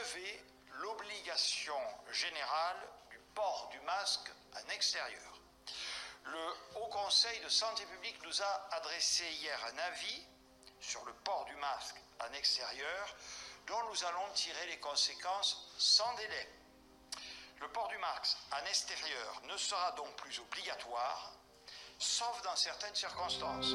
lever l'obligation générale du port du masque en extérieur. Le Haut Conseil de santé publique nous a adressé hier un avis sur le port du masque en extérieur dont nous allons tirer les conséquences sans délai. Le port du masque en extérieur ne sera donc plus obligatoire, sauf dans certaines circonstances.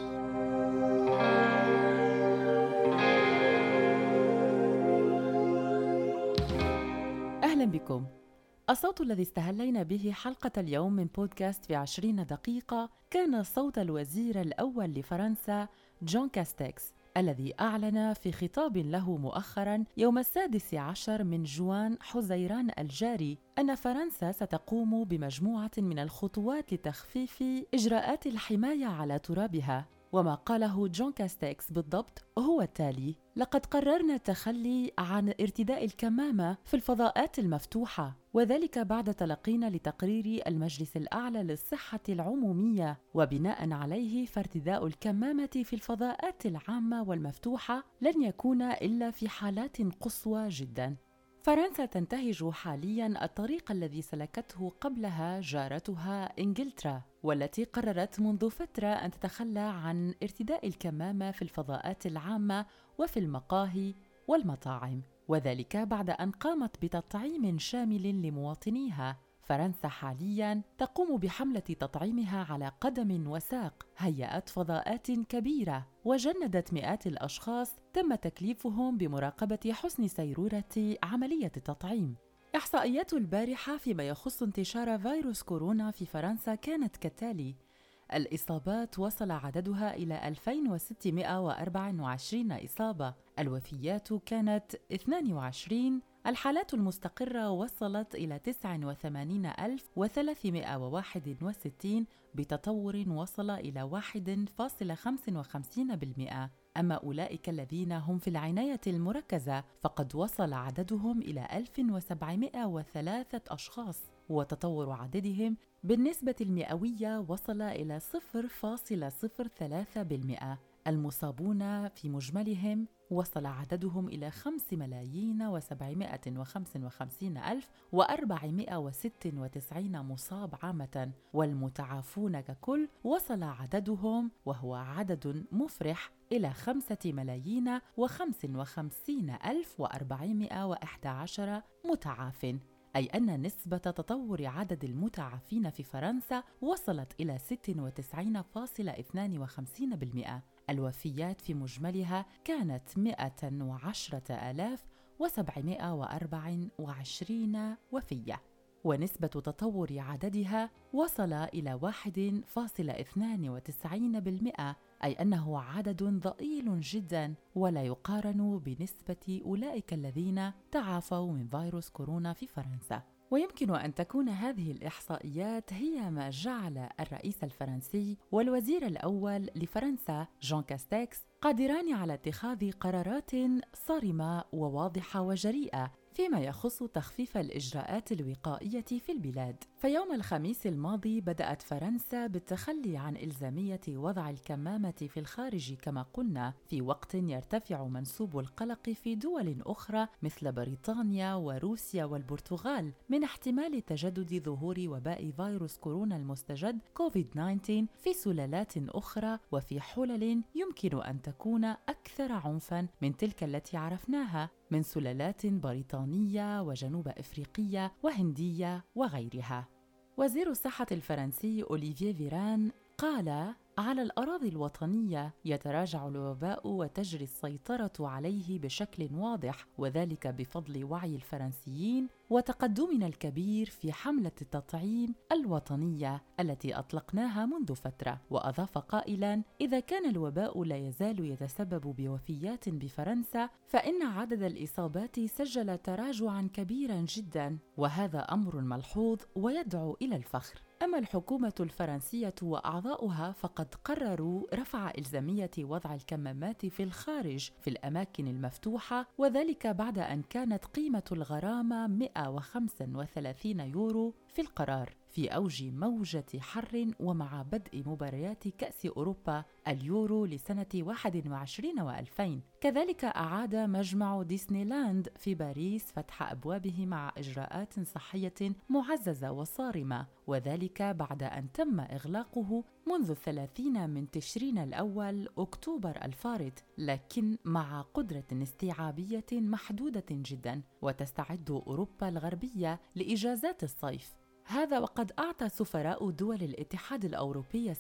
أهلا بكم. الصوت الذي استهلينا به حلقة اليوم من بودكاست في 20 دقيقة كان صوت الوزير الأول لفرنسا جون كاستكس، الذي أعلن في خطاب له مؤخراً يوم 16 من جوان حزيران الجاري أن فرنسا ستقوم بمجموعة من الخطوات لتخفيف إجراءات الحماية على ترابها. وما قاله جون كاستكس بالضبط هو التالي: لقد قررنا التخلي عن ارتداء الكمامة في الفضاءات المفتوحة، وذلك بعد تلقينا لتقرير المجلس الأعلى للصحة العمومية، وبناء عليه فارتداء الكمامة في الفضاءات العامة والمفتوحة لن يكون إلا في حالات قصوى جداً. فرنسا تنتهج حالياً الطريق الذي سلكته قبلها جارتها إنجلترا، والتي قررت منذ فترة أن تتخلى عن ارتداء الكمامة في الفضاءات العامة وفي المقاهي والمطاعم، وذلك بعد أن قامت بتطعيم شامل لمواطنيها. فرنسا حالياً تقوم بحملة تطعيمها على قدم وساق، هيأت فضاءات كبيرة وجندت مئات الأشخاص تم تكليفهم بمراقبة حسن سيرورة عملية التطعيم. إحصائيات البارحة فيما يخص انتشار فيروس كورونا في فرنسا كانت كالتالي: الإصابات وصل عددها إلى 2624 إصابة، الوفيات كانت 22، الحالات المستقرة وصلت إلى 89361 بتطور وصل إلى 1.55%. أما أولئك الذين هم في العناية المركزة فقد وصل عددهم إلى 1703 أشخاص، وتطور عددهم بالنسبة المئوية وصل إلى 0.03%. المصابون في مجملهم وصل عددهم إلى 5,755,496 مصاب عامة، والمتعافون ككل وصل عددهم وهو عدد مفرح إلى 5,055,411 متعاف، أي أن نسبة تطور عدد المتعافين في فرنسا وصلت إلى 96.52%. الوفيات في مجملها كانت 110,724 وفية، ونسبة تطور عددها وصل إلى 1.92%، أي أنه عدد ضئيل جداً ولا يقارن بنسبة أولئك الذين تعافوا من فيروس كورونا في فرنسا. ويمكن أن تكون هذه الإحصائيات هي ما جعل الرئيس الفرنسي والوزير الأول لفرنسا جون كاستكس قادران على اتخاذ قرارات صارمة وواضحة وجريئة فيما يخص تخفيف الإجراءات الوقائية في البلاد. فيوم الخميس الماضي بدأت فرنسا بالتخلي عن إلزامية وضع الكمامة في الخارج كما قلنا، في وقت يرتفع منسوب القلق في دول أخرى مثل بريطانيا وروسيا والبرتغال من احتمال تجدد ظهور وباء فيروس كورونا المستجد كوفيد-19 في سلالات أخرى وفي حلل يمكن أن تكون أكثر عنفاً من تلك التي عرفناها من سلالات بريطانية وجنوب أفريقية وهندية وغيرها. وزير الصحة الفرنسي أوليفيه فيران قال: على الأراضي الوطنية يتراجع الوباء وتجري السيطرة عليه بشكل واضح، وذلك بفضل وعي الفرنسيين وتقدمنا الكبير في حملة التطعيم الوطنية التي أطلقناها منذ فترة. وأضاف قائلاً: إذا كان الوباء لا يزال يتسبب بوفيات بفرنسا فإن عدد الإصابات سجل تراجعاً كبيراً جداً، وهذا أمر ملحوظ ويدعو إلى الفخر. أما الحكومة الفرنسية وأعضاؤها فقد قرروا رفع إلزامية وضع الكمامات في الخارج في الأماكن المفتوحة، وذلك بعد أن كانت قيمة الغرامة 135 يورو في القرار، في أوج موجة حر ومع بدء مباريات كأس أوروبا اليورو لسنة 21 و2000. كذلك أعاد مجمع ديزني لاند في باريس فتح أبوابه مع إجراءات صحية معززة وصارمة، وذلك بعد أن تم إغلاقه منذ 30 من تشرين الأول أكتوبر الفارط، لكن مع قدرة استيعابية محدودة جدا، وتستعد أوروبا الغربية لإجازات الصيف. هذا وقد أعطى سفراء دول الاتحاد الأوروبي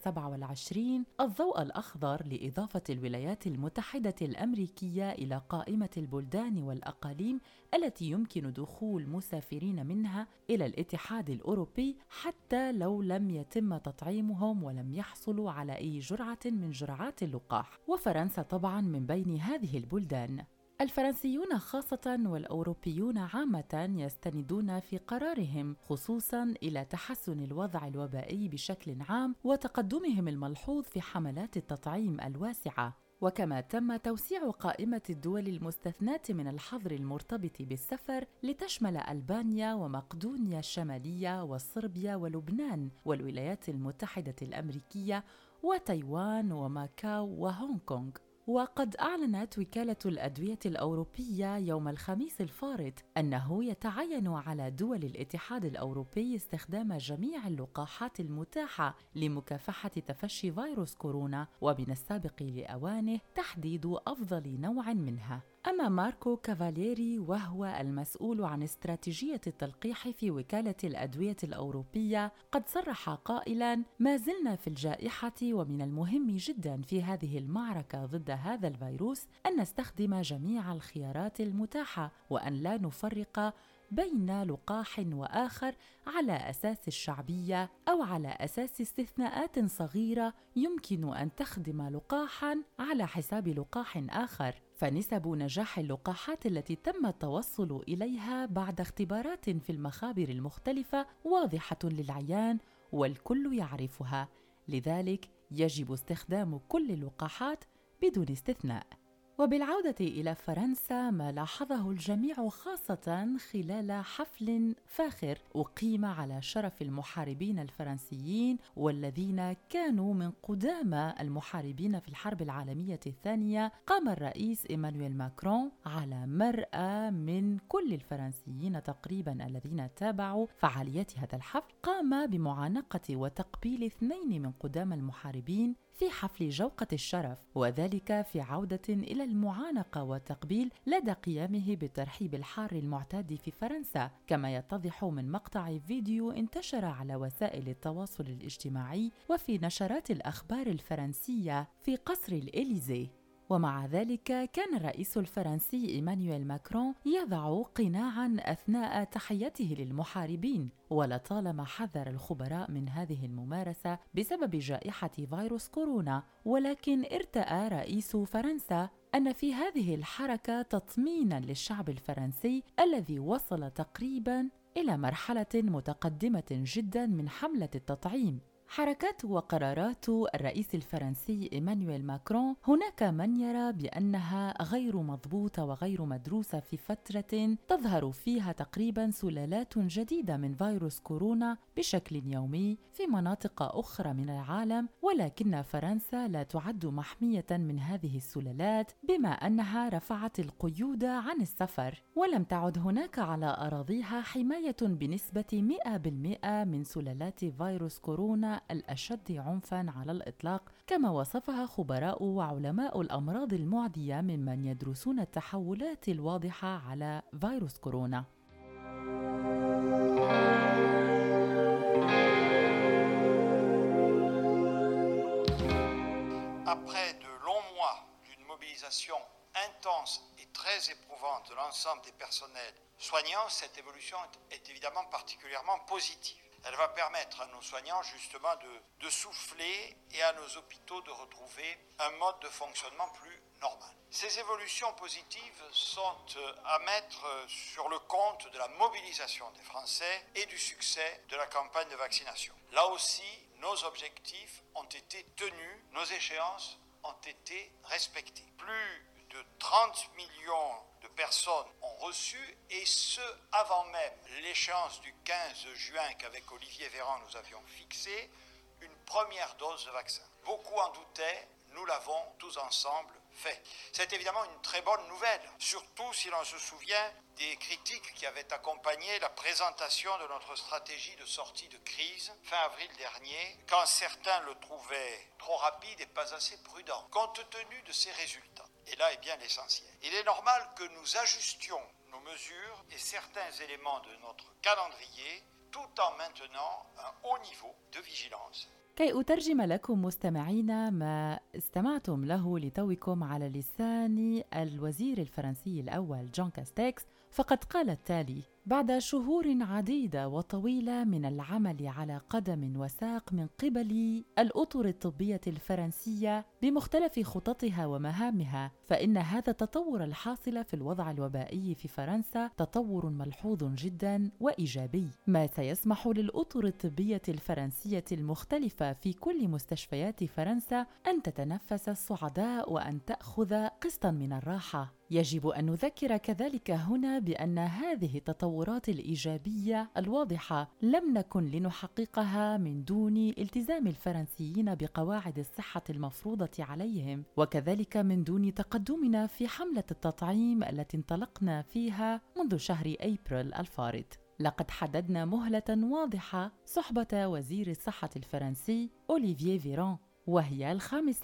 27 الضوء الأخضر لإضافة الولايات المتحدة الأمريكية إلى قائمة البلدان والأقاليم التي يمكن دخول مسافرين منها إلى الاتحاد الأوروبي حتى لو لم يتم تطعيمهم ولم يحصلوا على أي جرعة من جرعات اللقاح، وفرنسا طبعاً من بين هذه البلدان. الفرنسيون خاصة والأوروبيون عامة يستندون في قرارهم خصوصاً إلى تحسن الوضع الوبائي بشكل عام وتقدمهم الملحوظ في حملات التطعيم الواسعة، وكما تم توسيع قائمة الدول المستثناة من الحظر المرتبط بالسفر لتشمل ألبانيا ومقدونيا الشمالية وصربيا ولبنان والولايات المتحدة الأمريكية وتايوان وماكاو وهونغ كونغ. وقد أعلنت وكالة الأدوية الأوروبية يوم الخميس الفارط أنه يتعين على دول الاتحاد الأوروبي استخدام جميع اللقاحات المتاحة لمكافحة تفشي فيروس كورونا، ومن السابق لأوانه تحديد أفضل نوع منها. أما ماركو كافاليري وهو المسؤول عن استراتيجية التلقيح في وكالة الأدوية الأوروبية قد صرح قائلاً: ما زلنا في الجائحة، ومن المهم جداً في هذه المعركة ضد هذا الفيروس أن نستخدم جميع الخيارات المتاحة وأن لا نفرق بين لقاح وآخر على أساس الشعبية أو على أساس استثناءات صغيرة يمكن أن تخدم لقاحاً على حساب لقاح آخر. فنسب نجاح اللقاحات التي تم التوصل إليها بعد اختبارات في المخابر المختلفة واضحة للعيان والكل يعرفها، لذلك يجب استخدام كل اللقاحات بدون استثناء. وبالعودة إلى فرنسا، ما لاحظه الجميع خاصة خلال حفل فاخر أقيم على شرف المحاربين الفرنسيين والذين كانوا من قدامى المحاربين في الحرب العالمية الثانية، قام الرئيس إيمانويل ماكرون على مرأى من كل الفرنسيين تقريبا الذين تابعوا فعاليات هذا الحفل، قام بمعانقة وتقبيل 2 من قدامى المحاربين في حفل جوقة الشرف، وذلك في عودة إلى المعانقة والتقبيل لدى قيامه بالترحيب الحار المعتاد في فرنسا، كما يتضح من مقطع فيديو انتشر على وسائل التواصل الاجتماعي وفي نشرات الأخبار الفرنسية في قصر الإليزي. ومع ذلك كان الرئيس الفرنسي إيمانويل ماكرون يضع قناعاً أثناء تحيته للمحاربين، ولطالما حذر الخبراء من هذه الممارسة بسبب جائحة فيروس كورونا، ولكن ارتأى رئيس فرنسا أن في هذه الحركة تطميناً للشعب الفرنسي الذي وصل تقريباً إلى مرحلة متقدمة جداً من حملة التطعيم. حركات وقرارات الرئيس الفرنسي إيمانويل ماكرون هناك من يرى بأنها غير مضبوطة وغير مدروسة في فترة تظهر فيها تقريباً سلالات جديدة من فيروس كورونا بشكل يومي في مناطق أخرى من العالم، ولكن فرنسا لا تعد محمية من هذه السلالات بما أنها رفعت القيود عن السفر، ولم تعد هناك على أراضيها حماية بنسبة 100% من سلالات فيروس كورونا الأشد عنفاً على الإطلاق، كما وصفها خبراء وعلماء الأمراض المعدية ممن يدرسون التحولات الواضحة على فيروس كورونا. Après de longs mois d'une mobilisation intense et très éprouvante de l'ensemble des personnels soignants, cette évolution est évidemment particulièrement positive. Elle va permettre à nos soignants justement de souffler et à nos hôpitaux de retrouver un mode de fonctionnement plus normal. Ces évolutions positives sont à mettre sur le compte de la mobilisation des Français et du succès de la campagne de vaccination. Là aussi, nos objectifs ont été tenus, nos échéances ont été respectées. Plus de 30 millions de personnes ont reçu, et ce, avant même l'échéance du 15 juin qu'avec Olivier Véran nous avions fixé, une première dose de vaccin. Beaucoup en doutaient, nous l'avons tous ensemble fait. C'est évidemment une très bonne nouvelle, surtout si l'on se souvient des critiques qui avaient accompagné la présentation de notre stratégie de sortie de crise fin avril dernier, quand certains le trouvaient trop rapide et pas assez prudent. Compte tenu de ces résultats, et là est bien l'essentiel, il est normal que nous ajustions nos mesures et certains éléments de notre calendrier tout en maintenant un haut niveau de vigilance. كي أترجم لكم مستمعينا ما استمعتم له لتوكم على لسان الوزير الفرنسي الأول جون كاستكس، فقد قال التالي: بعد شهور عديدة وطويلة من العمل على قدم وساق من قبل الأطر الطبية الفرنسية بمختلف خططها ومهامها، فإن هذا التطور الحاصل في الوضع الوبائي في فرنسا تطور ملحوظ جدا وإيجابي، ما سيسمح للأطر الطبية الفرنسية المختلفة في كل مستشفيات فرنسا أن تتنفس الصعداء وأن تأخذ قسطا من الراحة. يجب أن نذكر كذلك هنا بأن هذه التطورات الإيجابية الواضحة لم نكن لنحققها من دون التزام الفرنسيين بقواعد الصحة المفروضة عليهم، وكذلك من دون تقدمنا في حملة التطعيم التي انطلقنا فيها منذ شهر أبريل الفارط. لقد حددنا مهلة واضحة صحبة وزير الصحة الفرنسي أوليفييه فيران، وهي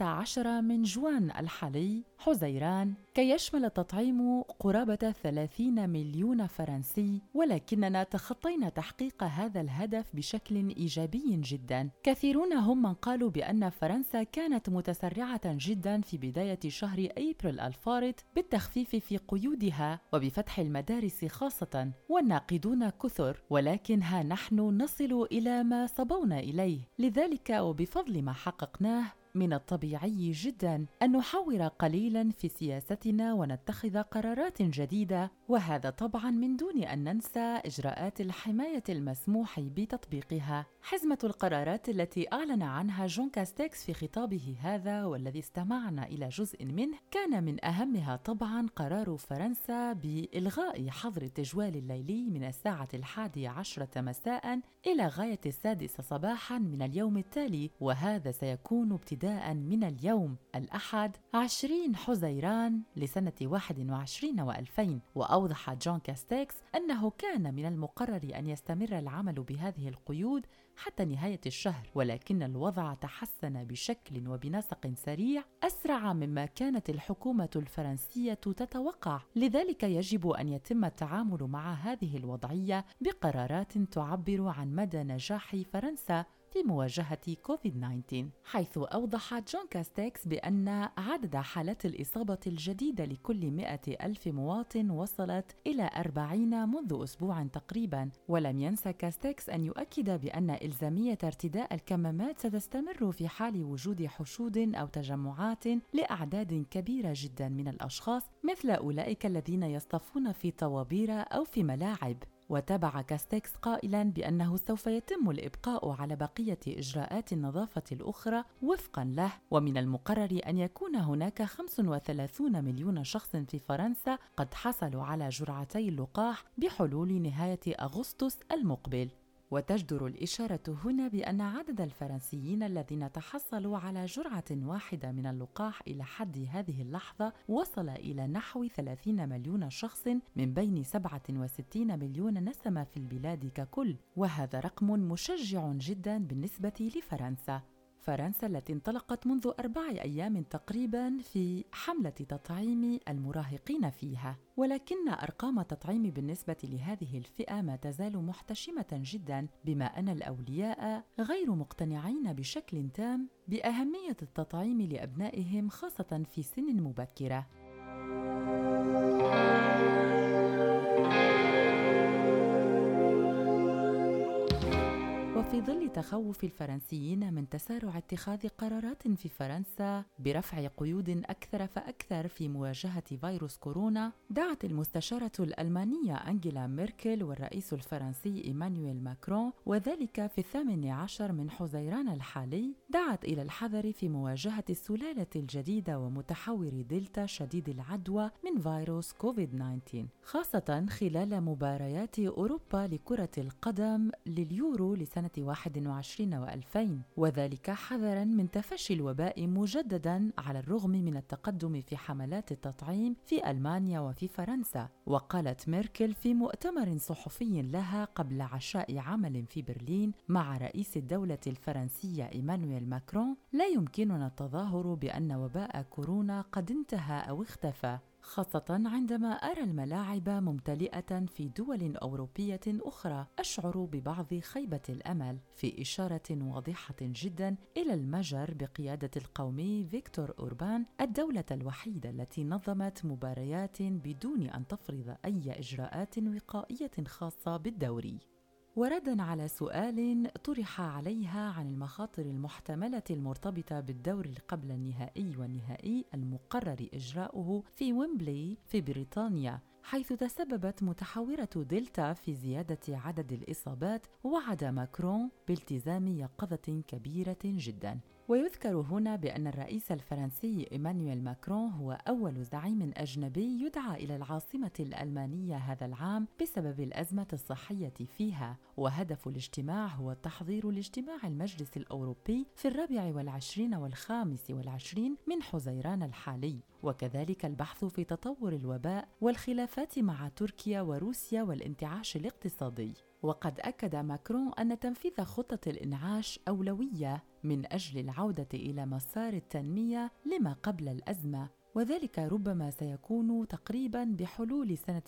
15 من جوان الحالي حزيران، كي يشمل التطعيم قرابة 30 مليون فرنسي، ولكننا تخطينا تحقيق هذا الهدف بشكل إيجابي جدا. كثيرون هم من قالوا بأن فرنسا كانت متسرعة جدا في بداية شهر أبريل الفارط بالتخفيف في قيودها وبفتح المدارس خاصة، والناقدون كثر، ولكن ها نحن نصل إلى ما صبونا إليه. لذلك وبفضل ما حققناه من الطبيعي جدا أن نحور قليلا في سياستنا ونتخذ قرارات جديدة، وهذا طبعا من دون أن ننسى إجراءات الحماية المسموح بتطبيقها. حزمة القرارات التي أعلن عنها جون كاستكس في خطابه هذا والذي استمعنا إلى جزء منه كان من أهمها طبعا قرار فرنسا بإلغاء حظر التجوال الليلي من الساعة 11 مساء إلى غاية 6 صباحا من اليوم التالي، وهذا سيكون ابتداء من اليوم الأحد 20 حزيران لسنة 21 و2000. وأوضح جون كاستكس أنه كان من المقرر أن يستمر العمل بهذه القيود حتى نهاية الشهر، ولكن الوضع تحسن بشكل وبنسق سريع أسرع مما كانت الحكومة الفرنسية تتوقع. لذلك يجب أن يتم التعامل مع هذه الوضعية بقرارات تعبر عن مدى نجاح فرنسا في مواجهة كوفيد-19، حيث أوضح جون كاستكس بأن عدد حالات الإصابة الجديدة لكل 100,000 مواطن وصلت إلى 40 منذ أسبوع تقريبا. ولم ينسى كاستكس أن يؤكد بأن إلزامية ارتداء الكمامات ستستمر في حال وجود حشود أو تجمعات لأعداد كبيرة جدا من الأشخاص، مثل أولئك الذين يصطفون في طوابير أو في ملاعب. وتابع كاستكس قائلاً بأنه سوف يتم الإبقاء على بقية إجراءات النظافة الأخرى وفقاً له، ومن المقرر أن يكون هناك 35 مليون شخص في فرنسا قد حصلوا على جرعتي اللقاح بحلول نهاية أغسطس المقبل. وتجدر الإشارة هنا بأن عدد الفرنسيين الذين تحصلوا على جرعة واحدة من اللقاح إلى حد هذه اللحظة وصل إلى نحو 30 مليون شخص من بين 67 مليون نسمة في البلاد ككل، وهذا رقم مشجع جدا بالنسبة لفرنسا. فرنسا التي انطلقت منذ 4 أيام تقريبا في حملة تطعيم المراهقين فيها، ولكن أرقام التطعيم بالنسبة لهذه الفئة ما تزال محتشمة جدا، بما أن الأولياء غير مقتنعين بشكل تام بأهمية التطعيم لأبنائهم خاصة في سن مبكرة. وفي ظل تخوف الفرنسيين من تسارع اتخاذ قرارات في فرنسا برفع قيود أكثر فأكثر في مواجهة فيروس كورونا، دعت المستشارة الألمانية أنجيلا ميركل والرئيس الفرنسي إيمانويل ماكرون، وذلك في 18 من حزيران الحالي، دعت إلى الحذر في مواجهة السلالة الجديدة ومتحور دلتا شديد العدوى من فيروس كوفيد-19، خاصة خلال مباريات أوروبا لكرة القدم لليورو لسنة 21 و2000، وذلك حذراً من تفشي الوباء مجدداً على الرغم من التقدم في حملات التطعيم في ألمانيا وفي فرنسا. وقالت ميركل في مؤتمر صحفي لها قبل عشاء عمل في برلين مع رئيس الدولة الفرنسية إيمانويل ماكرون: لا يمكننا التظاهر بأن وباء كورونا قد انتهى أو اختفى، خاصة عندما أرى الملاعب ممتلئة في دول أوروبية أخرى. أشعر ببعض خيبة الأمل، في إشارة واضحة جدا إلى المجر بقيادة القومي فيكتور أوربان، الدولة الوحيدة التي نظمت مباريات بدون أن تفرض أي إجراءات وقائية خاصة بالدوري. ورداً على سؤال طرح عليها عن المخاطر المحتملة المرتبطة بالدور قبل النهائي والنهائي المقرر إجراؤه في ويمبلي في بريطانيا، حيث تسببت متحورة دلتا في زيادة عدد الإصابات، وعد ماكرون بالتزام يقظة كبيرة جداً. ويذكر هنا بأن الرئيس الفرنسي إيمانويل ماكرون هو أول زعيم أجنبي يدعى إلى العاصمة الألمانية هذا العام بسبب الأزمة الصحية فيها، وهدف الاجتماع هو تحضير لاجتماع المجلس الأوروبي في 24 و25 من حزيران الحالي، وكذلك البحث في تطور الوباء والخلافات مع تركيا وروسيا والانتعاش الاقتصادي. وقد أكد ماكرون أن تنفيذ خطة الإنعاش أولوية من أجل العودة إلى مسار التنمية لما قبل الأزمة، وذلك ربما سيكون تقريباً بحلول سنة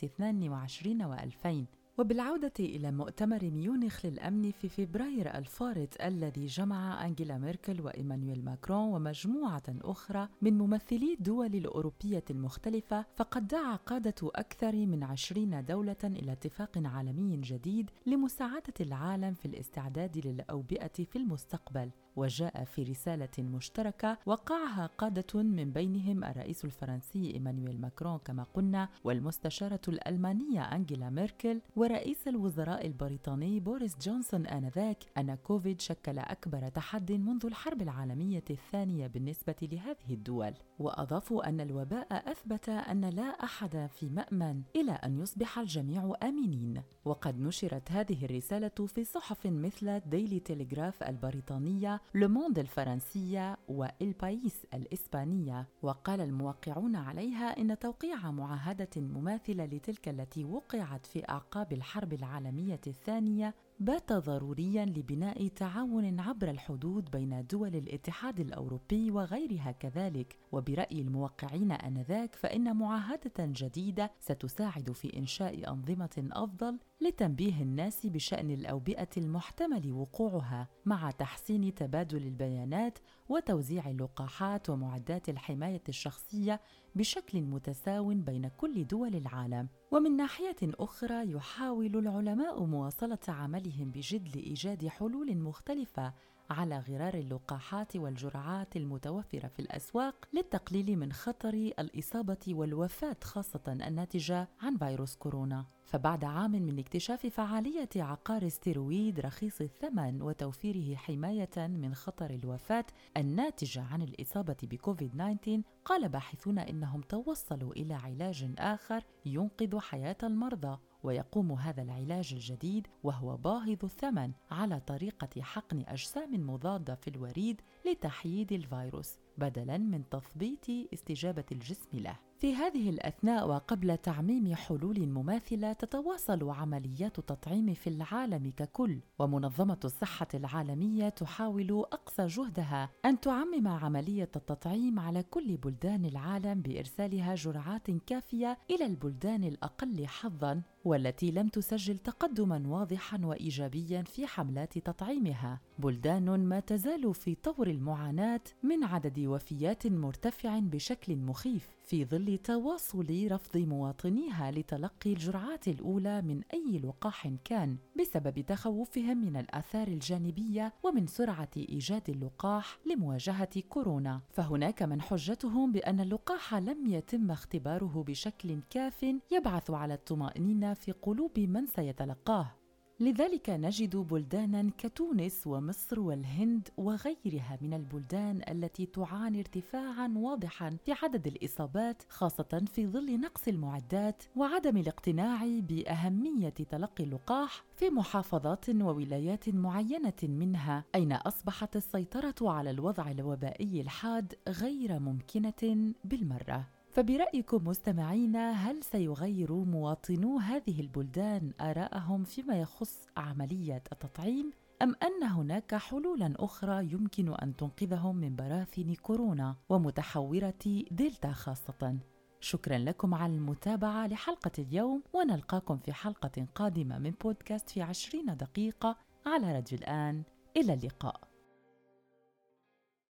22 و2000. وبالعودة إلى مؤتمر ميونخ للأمن في فبراير الفارط الذي جمع أنجيلا ميركل وإيمانويل ماكرون ومجموعة أخرى من ممثلي الدول الأوروبية المختلفة، فقد دعا قادة أكثر من 20 دولة إلى اتفاق عالمي جديد لمساعدة العالم في الاستعداد للأوبئة في المستقبل. وجاء في رسالة مشتركة وقعها قادة من بينهم الرئيس الفرنسي إيمانويل ماكرون كما قلنا، والمستشارة الألمانية أنجيلا ميركل، ورئيس الوزراء البريطاني بوريس جونسون آنذاك، أن كوفيد شكل أكبر تحد منذ الحرب العالمية الثانية بالنسبة لهذه الدول. وأضافوا أن الوباء أثبت أن لا أحد في مأمن إلى أن يصبح الجميع آمنين. وقد نشرت هذه الرسالة في صحف مثل ديلي تيليغراف البريطانية، لوموند الفرنسية، والبايس الإسبانية، وقال الموقعون عليها إن توقيع معاهدة مماثلة لتلك التي وقعت في أعقاب الحرب العالمية الثانية بات ضرورياً لبناء تعاون عبر الحدود بين دول الاتحاد الأوروبي وغيرها كذلك. وبرأي الموقعين آنذاك فإن معاهدة جديدة ستساعد في إنشاء أنظمة أفضل لتنبيه الناس بشأن الأوبئة المحتمل وقوعها، مع تحسين تبادل البيانات وتوزيع اللقاحات ومعدات الحماية الشخصية بشكل متساو بين كل دول العالم. ومن ناحية أخرى يحاول العلماء مواصلة عملهم بجد لإيجاد حلول مختلفة على غرار اللقاحات والجرعات المتوفرة في الأسواق للتقليل من خطر الإصابة والوفاة خاصة الناتجة عن فيروس كورونا. فبعد عام من اكتشاف فعالية عقار ستيرويد رخيص الثمن وتوفيره حماية من خطر الوفاة الناتجة عن الإصابة بكوفيد-19، قال باحثون إنهم توصلوا إلى علاج آخر ينقذ حياة المرضى. ويقوم هذا العلاج الجديد وهو باهظ الثمن على طريقة حقن أجسام مضادة في الوريد لتحييد الفيروس بدلاً من تثبيط استجابة الجسم له. في هذه الأثناء وقبل تعميم حلول مماثلة، تتواصل عمليات التطعيم في العالم ككل، ومنظمة الصحة العالمية تحاول أقصى جهدها أن تعمم عملية التطعيم على كل بلدان العالم بإرسالها جرعات كافية إلى البلدان الأقل حظاً والتي لم تسجل تقدماً واضحاً وإيجابياً في حملات تطعيمها. بلدان ما تزال في طور المعاناة من عدد وفيات مرتفع بشكل مخيف في ظل تواصل رفض مواطنيها لتلقي الجرعات الأولى من أي لقاح كان بسبب تخوفهم من الآثار الجانبية ومن سرعة إيجاد اللقاح لمواجهة كورونا. فهناك من حجتهم بأن اللقاح لم يتم اختباره بشكل كاف يبعث على الطمأنينة في قلوب من سيتلقاه. لذلك نجد بلداناً كتونس ومصر والهند وغيرها من البلدان التي تعاني ارتفاعاً واضحاً في عدد الإصابات، خاصة في ظل نقص المعدات وعدم الاقتناع بأهمية تلقي اللقاح في محافظات وولايات معينة منها، أين أصبحت السيطرة على الوضع الوبائي الحاد غير ممكنة بالمرة. فبرأيكم مستمعينا، هل سيغير مواطنو هذه البلدان آراءهم فيما يخص عملية التطعيم؟ أم أن هناك حلولاً أخرى يمكن أن تنقذهم من براثن كورونا ومتحورة دلتا خاصة؟ شكراً لكم على المتابعة لحلقة اليوم، ونلقاكم في حلقة قادمة من بودكاست في 20 دقيقة على راديو الآن. إلى اللقاء.